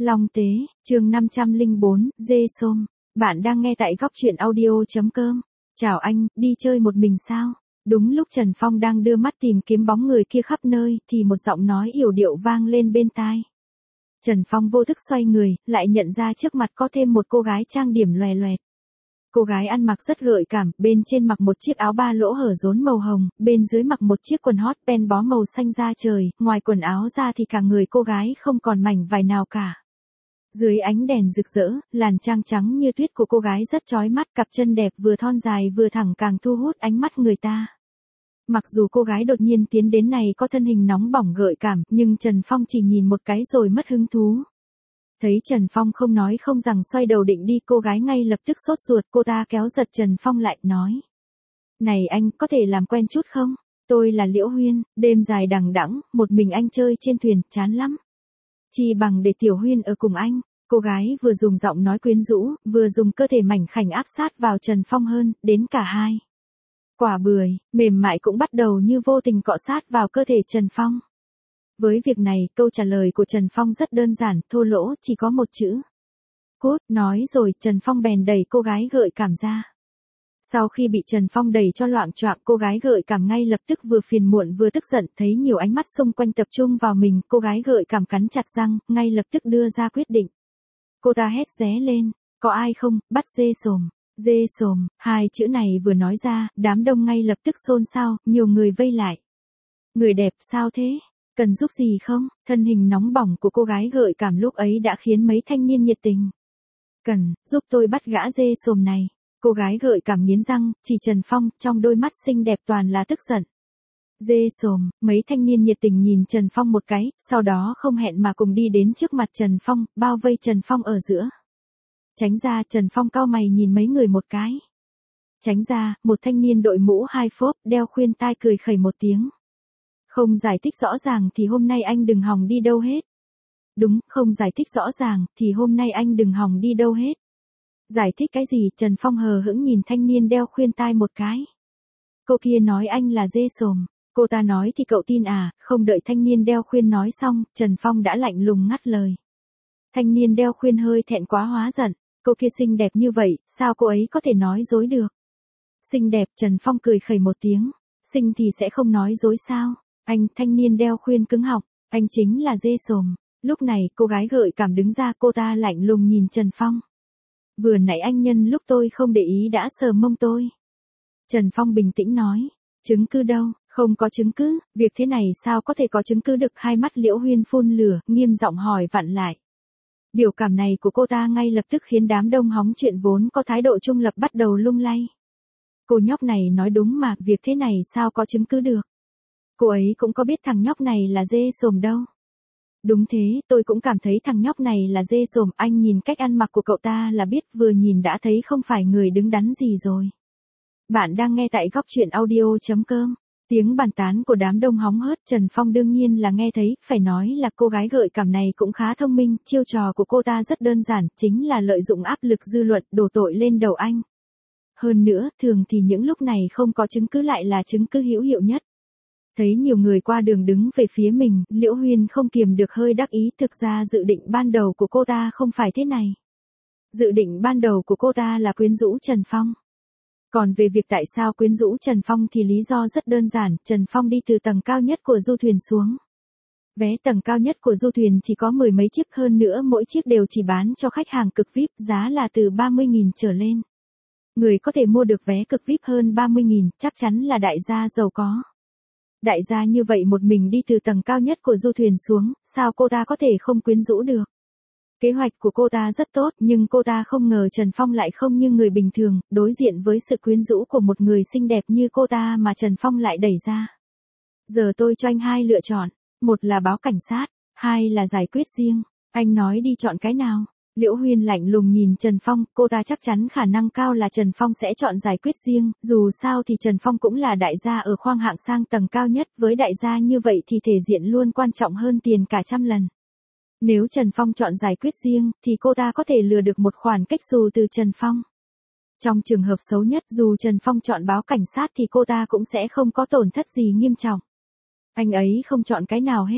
Long Tế, chương 504, dê xôm. Bạn đang nghe tại góc truyện audio.com. Chào anh, đi chơi một mình sao? Đúng lúc Trần Phong đang đưa mắt tìm kiếm bóng người kia khắp nơi, thì một giọng nói yểu điệu vang lên bên tai. Trần Phong vô thức xoay người, lại nhận ra trước mặt có thêm một cô gái trang điểm loè loẹt. Cô gái ăn mặc rất gợi cảm, bên trên mặc một chiếc áo ba lỗ hở rốn màu hồng, bên dưới mặc một chiếc quần hot pen bó màu xanh da trời, ngoài quần áo ra thì cả người cô gái không còn mảnh vải nào cả. Dưới ánh đèn rực rỡ, làn trang trắng như tuyết của cô gái rất chói mắt, cặp chân đẹp vừa thon dài vừa thẳng càng thu hút ánh mắt người ta. Mặc dù cô gái đột nhiên tiến đến này có thân hình nóng bỏng gợi cảm, nhưng Trần Phong chỉ nhìn một cái rồi mất hứng thú. Thấy Trần Phong không nói không rằng xoay đầu định đi, cô gái ngay lập tức sốt ruột, cô ta kéo giật Trần Phong lại, nói. Này anh, có thể làm quen chút không? Tôi là Liễu Huyên, đêm dài đằng đẵng, một mình anh chơi trên thuyền, chán lắm. Chi bằng để Tiểu Huyên ở cùng anh. Cô gái vừa dùng giọng nói quyến rũ, vừa dùng cơ thể mảnh khảnh áp sát vào Trần Phong hơn, đến cả hai. Quả bưởi, mềm mại cũng bắt đầu như vô tình cọ sát vào cơ thể Trần Phong. Với việc này, câu trả lời của Trần Phong rất đơn giản, thô lỗ, chỉ có một chữ. Cút, nói rồi, Trần Phong bèn đẩy cô gái gợi cảm ra. Sau khi bị Trần Phong đẩy cho loạng choạng, cô gái gợi cảm ngay lập tức vừa phiền muộn vừa tức giận, thấy nhiều ánh mắt xung quanh tập trung vào mình, cô gái gợi cảm cắn chặt răng, ngay lập tức đưa ra quyết định. Cô ta hét ré lên, có ai không, bắt dê xồm. Dê xồm, hai chữ này vừa nói ra, đám đông ngay lập tức xôn xao, nhiều người vây lại. Người đẹp sao thế? Cần giúp gì không? Thân hình nóng bỏng của cô gái gợi cảm lúc ấy đã khiến mấy thanh niên nhiệt tình. Cần, giúp tôi bắt gã dê xồm này. Cô gái gợi cảm nghiến răng, chỉ Trần Phong, trong đôi mắt xinh đẹp toàn là tức giận. Dê xồm, mấy thanh niên nhiệt tình nhìn Trần Phong một cái, sau đó không hẹn mà cùng đi đến trước mặt Trần Phong, bao vây Trần Phong ở giữa. Tránh ra, Trần Phong cau mày nhìn mấy người một cái. Tránh ra, một thanh niên đội mũ hai phốp, đeo khuyên tai cười khẩy một tiếng. Không giải thích rõ ràng thì hôm nay anh đừng hòng đi đâu hết. Đúng, không giải thích rõ ràng thì hôm nay anh đừng hòng đi đâu hết. Giải thích cái gì? Trần Phong hờ hững nhìn thanh niên đeo khuyên tai một cái. Cô kia nói anh là dê xồm. Cô ta nói thì cậu tin à? Không đợi thanh niên đeo khuyên nói xong, Trần Phong đã lạnh lùng ngắt lời. Thanh niên đeo khuyên hơi thẹn quá hóa giận. Cô kia xinh đẹp như vậy, sao cô ấy có thể nói dối được? Xinh đẹp, Trần Phong cười khẩy một tiếng. Xinh thì sẽ không nói dối sao? Anh, thanh niên đeo khuyên cứng họng, anh chính là dê xồm. Lúc này, cô gái gợi cảm đứng ra, cô ta lạnh lùng nhìn Trần Phong. Vừa nãy anh nhân lúc tôi không để ý đã sờ mông tôi. Trần Phong bình tĩnh nói. Chứng cứ đâu? Không có chứng cứ, việc thế này sao có thể có chứng cứ được? Hai mắt Liễu Huyên phun lửa, nghiêm giọng hỏi vặn lại. Biểu cảm này của cô ta ngay lập tức khiến đám đông hóng chuyện vốn có thái độ trung lập bắt đầu lung lay. Cô nhóc này nói đúng mà, việc thế này sao có chứng cứ được? Cô ấy cũng có biết thằng nhóc này là dê xồm đâu. Đúng thế, tôi cũng cảm thấy thằng nhóc này là dê xồm, anh nhìn cách ăn mặc của cậu ta là biết, vừa nhìn đã thấy không phải người đứng đắn gì rồi. Bạn đang nghe tại góc truyện audio.com. Tiếng bàn tán của đám đông hóng hớt, Trần Phong đương nhiên là nghe thấy, phải nói là cô gái gợi cảm này cũng khá thông minh, chiêu trò của cô ta rất đơn giản, chính là lợi dụng áp lực dư luận, đổ tội lên đầu anh. Hơn nữa, thường thì những lúc này không có chứng cứ lại là chứng cứ hữu hiệu nhất. Thấy nhiều người qua đường đứng về phía mình, Liễu Huyên không kiềm được hơi đắc ý, thực ra dự định ban đầu của cô ta không phải thế này. Dự định ban đầu của cô ta là quyến rũ Trần Phong. Còn về việc tại sao quyến rũ Trần Phong thì lý do rất đơn giản, Trần Phong đi từ tầng cao nhất của du thuyền xuống. Vé tầng cao nhất của du thuyền chỉ có 10 mấy chiếc, hơn nữa mỗi chiếc đều chỉ bán cho khách hàng cực VIP, giá là từ 30.000 trở lên. Người có thể mua được vé cực VIP hơn 30.000, chắc chắn là đại gia giàu có. Đại gia như vậy một mình đi từ tầng cao nhất của du thuyền xuống, sao cô ta có thể không quyến rũ được? Kế hoạch của cô ta rất tốt, nhưng cô ta không ngờ Trần Phong lại không như người bình thường, đối diện với sự quyến rũ của một người xinh đẹp như cô ta mà Trần Phong lại đẩy ra. Giờ tôi cho anh hai lựa chọn, một là báo cảnh sát, hai là giải quyết riêng, anh nói đi chọn cái nào? Liễu Huyên lạnh lùng nhìn Trần Phong, cô ta chắc chắn khả năng cao là Trần Phong sẽ chọn giải quyết riêng, dù sao thì Trần Phong cũng là đại gia ở khoang hạng sang tầng cao nhất, với đại gia như vậy thì thể diện luôn quan trọng hơn tiền cả trăm lần. Nếu Trần Phong chọn giải quyết riêng, thì cô ta có thể lừa được một khoản cách xù từ Trần Phong. Trong trường hợp xấu nhất, dù Trần Phong chọn báo cảnh sát thì cô ta cũng sẽ không có tổn thất gì nghiêm trọng. Anh ấy không chọn cái nào hết.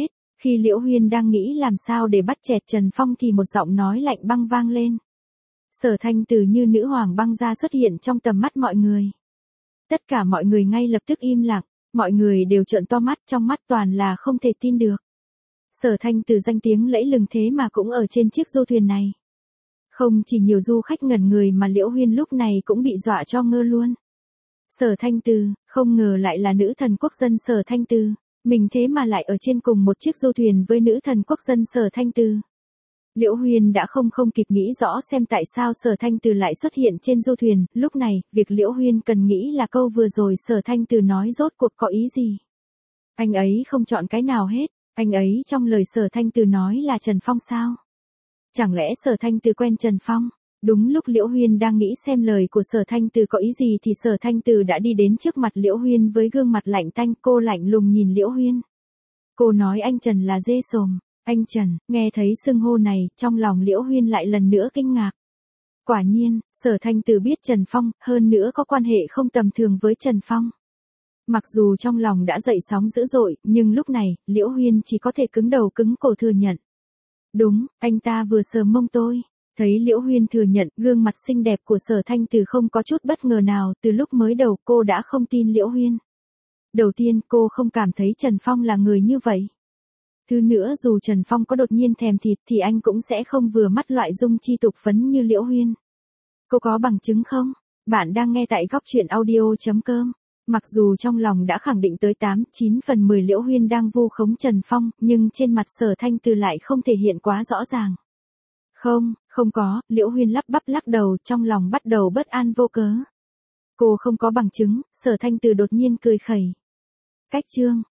Khi Liễu Huyên đang nghĩ làm sao để bắt chẹt Trần Phong thì một giọng nói lạnh băng vang lên. Sở Thanh Từ như nữ hoàng băng ra xuất hiện trong tầm mắt mọi người. Tất cả mọi người ngay lập tức im lặng, mọi người đều trợn to mắt, trong mắt toàn là không thể tin được. Sở Thanh Từ danh tiếng lẫy lừng thế mà cũng ở trên chiếc du thuyền này. Không chỉ nhiều du khách ngẩn người mà Liễu Huyên lúc này cũng bị dọa cho ngơ luôn. Sở Thanh Từ, không ngờ lại là nữ thần quốc dân Sở Thanh Từ, mình thế mà lại ở trên cùng một chiếc du thuyền với nữ thần quốc dân Sở Thanh Từ. Liễu Huyên đã không kịp nghĩ rõ xem tại sao Sở Thanh Từ lại xuất hiện trên du thuyền, lúc này, việc Liễu Huyên cần nghĩ là câu vừa rồi Sở Thanh Từ nói rốt cuộc có ý gì. Anh ấy không chọn cái nào hết, anh ấy trong lời Sở Thanh Từ nói là Trần Phong sao? Chẳng lẽ Sở Thanh Từ quen Trần Phong? Đúng lúc Liễu Huyên đang nghĩ xem lời của Sở Thanh Từ có ý gì thì Sở Thanh Từ đã đi đến trước mặt Liễu Huyên với gương mặt lạnh tanh, cô lạnh lùng nhìn Liễu Huyên. Cô nói anh Trần là dê sồm. Anh Trần, nghe thấy xưng hô này, trong lòng Liễu Huyên lại lần nữa kinh ngạc. Quả nhiên, Sở Thanh Từ biết Trần Phong, hơn nữa có quan hệ không tầm thường với Trần Phong. Mặc dù trong lòng đã dậy sóng dữ dội, nhưng lúc này, Liễu Huyên chỉ có thể cứng đầu cứng cổ thừa nhận. Đúng, anh ta vừa sờ mông tôi. Thấy Liễu Huyên thừa nhận, gương mặt xinh đẹp của Sở Thanh Từ không có chút bất ngờ nào, từ lúc mới đầu cô đã không tin Liễu Huyên. Đầu tiên cô không cảm thấy Trần Phong là người như vậy. Thứ nữa dù Trần Phong có đột nhiên thèm thịt thì anh cũng sẽ không vừa mắt loại dung chi tục phấn như Liễu Huyên. Cô có bằng chứng không? Bạn đang nghe tại góc truyện audio.com. Mặc dù trong lòng đã khẳng định tới 8-9 phần 10 Liễu Huyên đang vu khống Trần Phong, nhưng trên mặt Sở Thanh Từ lại không thể hiện quá rõ ràng. Không có, Liễu Huyên lắp bắp lắc đầu, trong lòng bắt đầu bất an vô cớ. Cô không có bằng chứng, Sở Thanh Từ đột nhiên cười khẩy. Cách chương